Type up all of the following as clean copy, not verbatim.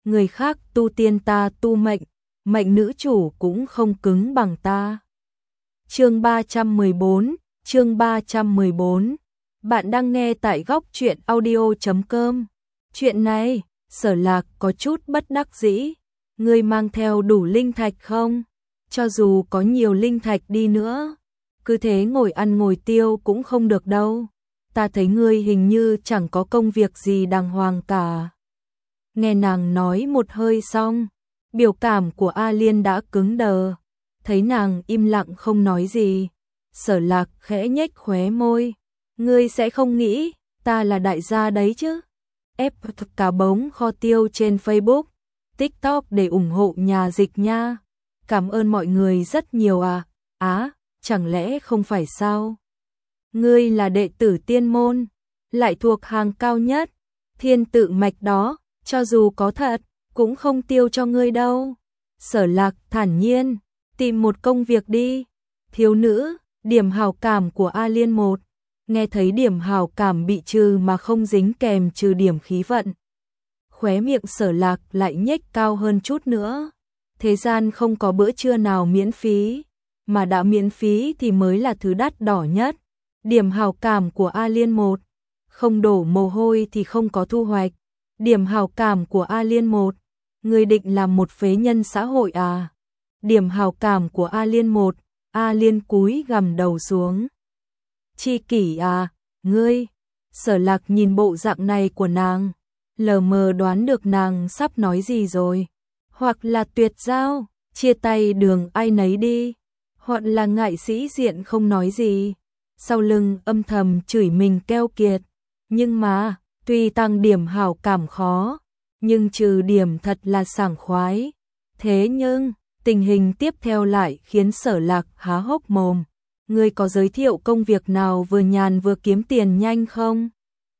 người khác tu tiên ta tu mệnh, mệnh nữ chủ cũng không cứng bằng ta. Chương 314. Bạn đang nghe tại góc truyện audio.com. Chuyện này, Sở Lạc có chút bất đắc dĩ. Ngươi mang theo đủ linh thạch không? Cho dù có nhiều linh thạch đi nữa, cứ thế ngồi ăn ngồi tiêu cũng không được đâu. Ta thấy ngươi hình như chẳng có công việc gì đàng hoàng cả. Nghe nàng nói một hơi xong, biểu cảm của A Liên đã cứng đờ. Thấy nàng im lặng không nói gì, Sở Lạc khẽ nhếch khóe môi. Ngươi sẽ không nghĩ ta là đại gia đấy chứ? Ép cả bóng kho tiêu trên Facebook, TikTok để ủng hộ nhà dịch nha. Cảm ơn mọi người rất nhiều à. Chẳng lẽ không phải sao? Ngươi là đệ tử tiên môn, lại thuộc hàng cao nhất, thiên tự mạch đó, cho dù có thật, cũng không tiêu cho ngươi đâu. Sở Lạc thản nhiên, tìm một công việc đi. Thiếu nữ, điểm hảo cảm của A Liên 1. Nghe thấy điểm hảo cảm bị trừ mà không dính kèm trừ điểm khí vận. Khóe miệng Sở Lạc lại nhếch cao hơn chút nữa. Thế gian không có bữa trưa nào miễn phí, mà đã miễn phí thì mới là thứ đắt đỏ nhất. Điểm hảo cảm của A Liên 1. Không đổ mồ hôi thì không có thu hoạch. Điểm hảo cảm của A Liên 1. Người định làm một phế nhân xã hội à? Điểm hảo cảm của A Liên 1. A Liên cúi gằm đầu xuống. Chi kỷ à, ngươi? Sở Lạc nhìn bộ dạng này của nàng, lờ mờ đoán được nàng sắp nói gì rồi. Hoặc là tuyệt giao, chia tay đường ai nấy đi, hoặc là ngại sĩ diện không nói gì. Sau lưng âm thầm chửi mình keo kiệt. Nhưng mà, tuy tăng điểm hảo cảm khó, nhưng trừ điểm thật là sảng khoái. Thế nhưng, tình hình tiếp theo lại khiến Sở Lạc há hốc mồm. Ngươi có giới thiệu công việc nào vừa nhàn vừa kiếm tiền nhanh không?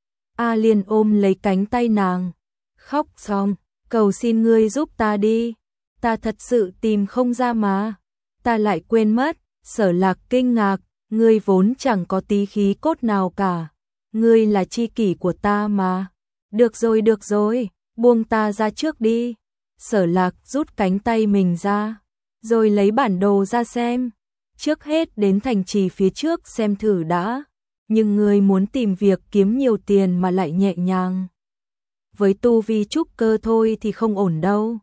A Liên ôm lấy cánh tay nàng, khóc xong, cầu xin ngươi giúp ta đi. Ta thật sự tìm không ra mà. Ta lại quên mất. Sở Lạc kinh ngạc, ngươi vốn chẳng có tí khí cốt nào cả. Ngươi là tri kỷ của ta mà. Được rồi, buông ta ra trước đi. Sở Lạc rút cánh tay mình ra, rồi lấy bản đồ ra xem. Trước hết đến thành trì phía trước xem thử đã. Nhưng ngươi muốn tìm việc kiếm nhiều tiền mà lại nhẹ nhàng. Với tu vi trúc cơ thôi thì không ổn đâu.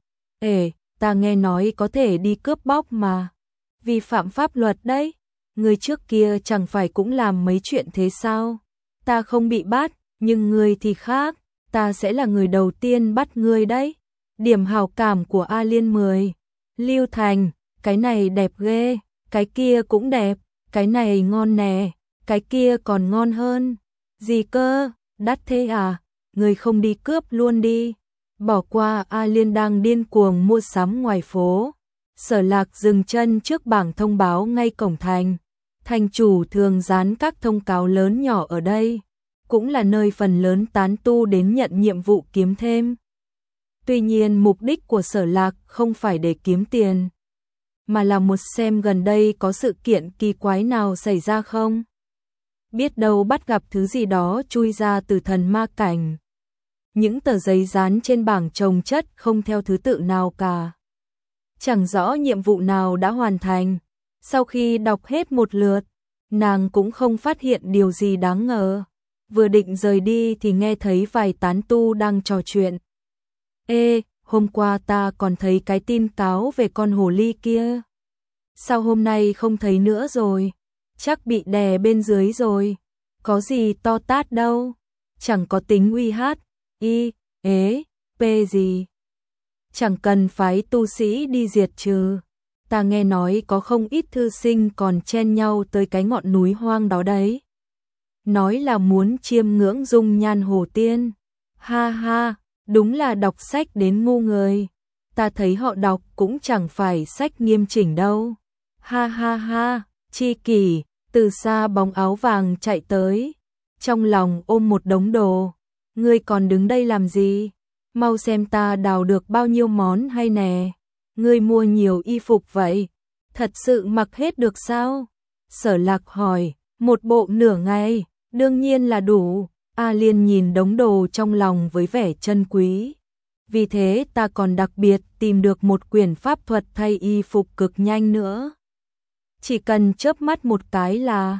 Ta nghe nói có thể đi cướp bóc mà. Vi phạm pháp luật đấy. Ngươi trước kia chẳng phải cũng làm mấy chuyện thế sao? Ta không bị bắt, nhưng ngươi thì khác. Ta sẽ là người đầu tiên bắt ngươi đấy. Điểm hảo cảm của A Liên 10. Lưu Thành, cái này đẹp ghê, cái kia cũng đẹp, cái này ngon nè, cái kia còn ngon hơn. Gì cơ, đắt thế à? Ngươi không đi cướp luôn đi. Bỏ qua. A Liên đang điên cuồng mua sắm ngoài phố. Sở Lạc dừng chân trước bảng thông báo ngay cổng thành. Thành chủ thường dán các thông cáo lớn nhỏ ở đây, cũng là nơi phần lớn tán tu đến nhận nhiệm vụ kiếm thêm. Tuy nhiên mục đích của Sở Lạc không phải để kiếm tiền, mà là một xem gần đây có sự kiện kỳ quái nào xảy ra không. Biết đâu bắt gặp thứ gì đó chui ra từ thần ma cảnh. Những tờ giấy dán trên bảng chồng chất không theo thứ tự nào cả. Chẳng rõ nhiệm vụ nào đã hoàn thành. Sau khi đọc hết một lượt, nàng cũng không phát hiện điều gì đáng ngờ. Vừa định rời đi thì nghe thấy vài tán tu đang trò chuyện. Hôm qua ta còn thấy cái tin cáo về con hồ ly kia. Sao hôm nay không thấy nữa rồi? Chắc bị đè bên dưới rồi. Có gì to tát đâu. Chẳng có tính uy hát. P gì. Chẳng cần phái tu sĩ đi diệt trừ. Ta nghe nói có không ít thư sinh còn chen nhau tới cái ngọn núi hoang đó đấy. Nói là muốn chiêm ngưỡng dung nhan hồ tiên. Ha ha, đúng là đọc sách đến ngu người. Ta thấy họ đọc cũng chẳng phải sách nghiêm chỉnh đâu. Ha ha ha, chi kỷ, từ xa bóng áo vàng chạy tới. Trong lòng ôm một đống đồ. Ngươi còn đứng đây làm gì? Mau xem ta đào được bao nhiêu món hay nè. Ngươi mua nhiều y phục vậy, thật sự mặc hết được sao? Sở Lạc hỏi. Một bộ nửa ngày, đương nhiên là đủ. A Liên nhìn đống đồ trong lòng với vẻ trân quý. vì thế ta còn đặc biệt tìm được một quyển pháp thuật thay y phục cực nhanh nữa. Chỉ cần chớp mắt một cái là,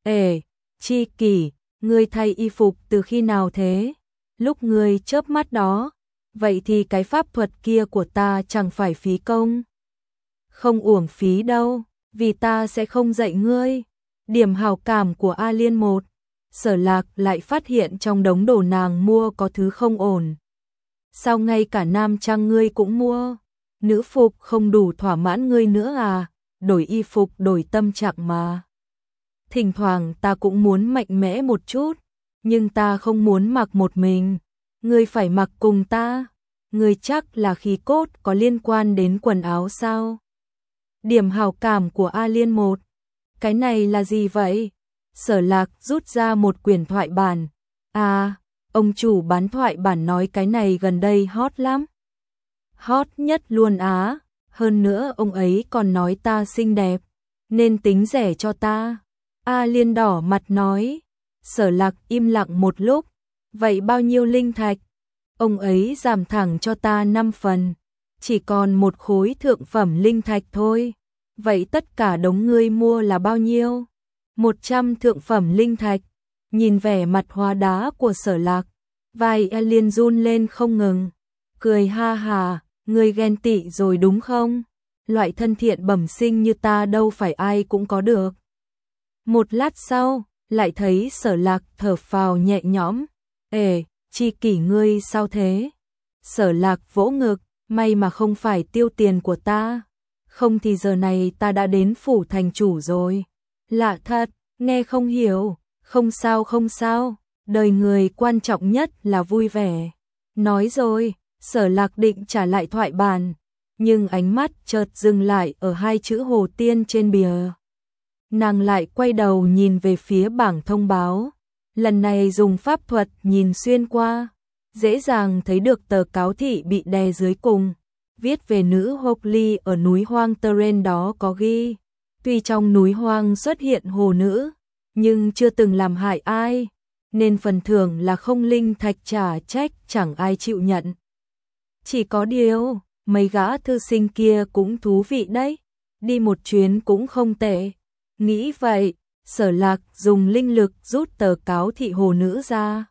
Chi Kỷ, ngươi thay y phục từ khi nào thế? Lúc ngươi chớp mắt đó, vậy thì cái pháp thuật kia của ta chẳng phải phí công. Không uổng phí đâu, vì ta sẽ không dạy ngươi. Điểm hảo cảm của A Liên 1. Sở Lạc lại phát hiện trong đống đồ nàng mua có thứ không ổn. Sao ngay cả nam trang ngươi cũng mua? Nữ phục không đủ thỏa mãn ngươi nữa à? Đổi y phục đổi tâm trạng mà. Thỉnh thoảng ta cũng muốn mạnh mẽ một chút, nhưng ta không muốn mặc một mình. Ngươi phải mặc cùng ta. Ngươi chắc là khí cốt có liên quan đến quần áo sao? Điểm hảo cảm của A Liên 1. Cái này là gì vậy? Sở Lạc rút ra một quyển thoại bản. À, ông chủ bán thoại bản nói cái này gần đây hot lắm. Hot nhất luôn á. Hơn nữa ông ấy còn nói ta xinh đẹp, nên tính rẻ cho ta. A Liên đỏ mặt nói. Sở Lạc im lặng một lúc. Vậy bao nhiêu linh thạch? Ông ấy giảm thẳng cho ta 5 phần. Chỉ còn một khối thượng phẩm linh thạch thôi. Vậy tất cả đống ngươi mua là bao nhiêu? 100 thượng phẩm linh thạch. Nhìn vẻ mặt hóa đá của Sở Lạc, vai A Liên run lên không ngừng. Cười ha hà, ngươi ghen tị rồi đúng không? Loại thân thiện bẩm sinh như ta đâu phải ai cũng có được. Một lát sau, lại thấy Sở Lạc thở phào nhẹ nhõm. Chi Kỷ ngươi sao thế? Sở Lạc vỗ ngực, may mà không phải tiêu tiền của ta. Không thì giờ này ta đã đến phủ thành chủ rồi. Lạ thật, nghe không hiểu. Không sao không sao, đời người quan trọng nhất là vui vẻ. Nói rồi, Sở Lạc định trả lại thoại bản, nhưng ánh mắt chợt dừng lại ở hai chữ Hồ Tiên trên bìa. Nàng lại quay đầu nhìn về phía bảng thông báo. Lần này dùng pháp thuật nhìn xuyên qua, dễ dàng thấy được tờ cáo thị bị đè dưới cùng. Viết về nữ Hockly ở núi hoang Teren đó có ghi. Tuy trong núi hoang xuất hiện hồ nữ, nhưng chưa từng làm hại ai, nên phần thưởng là không linh thạch, trả trách chẳng ai chịu nhận. Chỉ có điều, mấy gã thư sinh kia cũng thú vị đấy, đi một chuyến cũng không tệ. Nghĩ vậy, Sở Lạc dùng linh lực rút tờ cáo thị hồ nữ ra.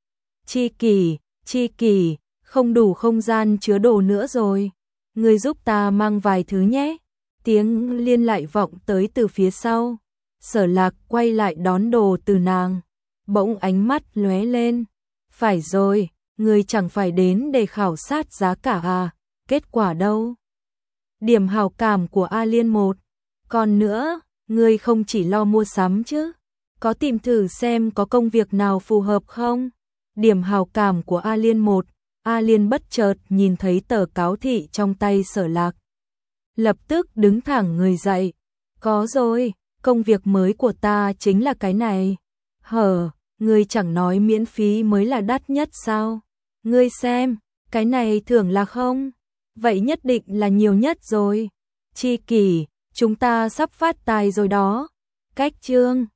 Chi Kỷ, không đủ không gian chứa đồ nữa rồi. Ngươi giúp ta mang vài thứ nhé. Tiếng Liên lại vọng tới từ phía sau. Sở Lạc quay lại đón đồ từ nàng. Bỗng ánh mắt lóe lên. Phải rồi, ngươi chẳng phải đến để khảo sát giá cả à? Kết quả đâu? Điểm hảo cảm của A Liên 1. Còn nữa, ngươi không chỉ lo mua sắm chứ? Có tìm thử xem có công việc nào phù hợp không? Điểm hảo cảm của A Liên 1. A Liên bất chợt nhìn thấy tờ cáo thị trong tay Sở Lạc. Lập tức đứng thẳng người dậy. Có rồi, công việc mới của ta chính là cái này. Ngươi chẳng nói miễn phí mới là đắt nhất sao? Ngươi xem, cái này thưởng là không? Vậy nhất định là nhiều nhất rồi. Chi Kỷ, chúng ta sắp phát tài rồi đó. Cách chương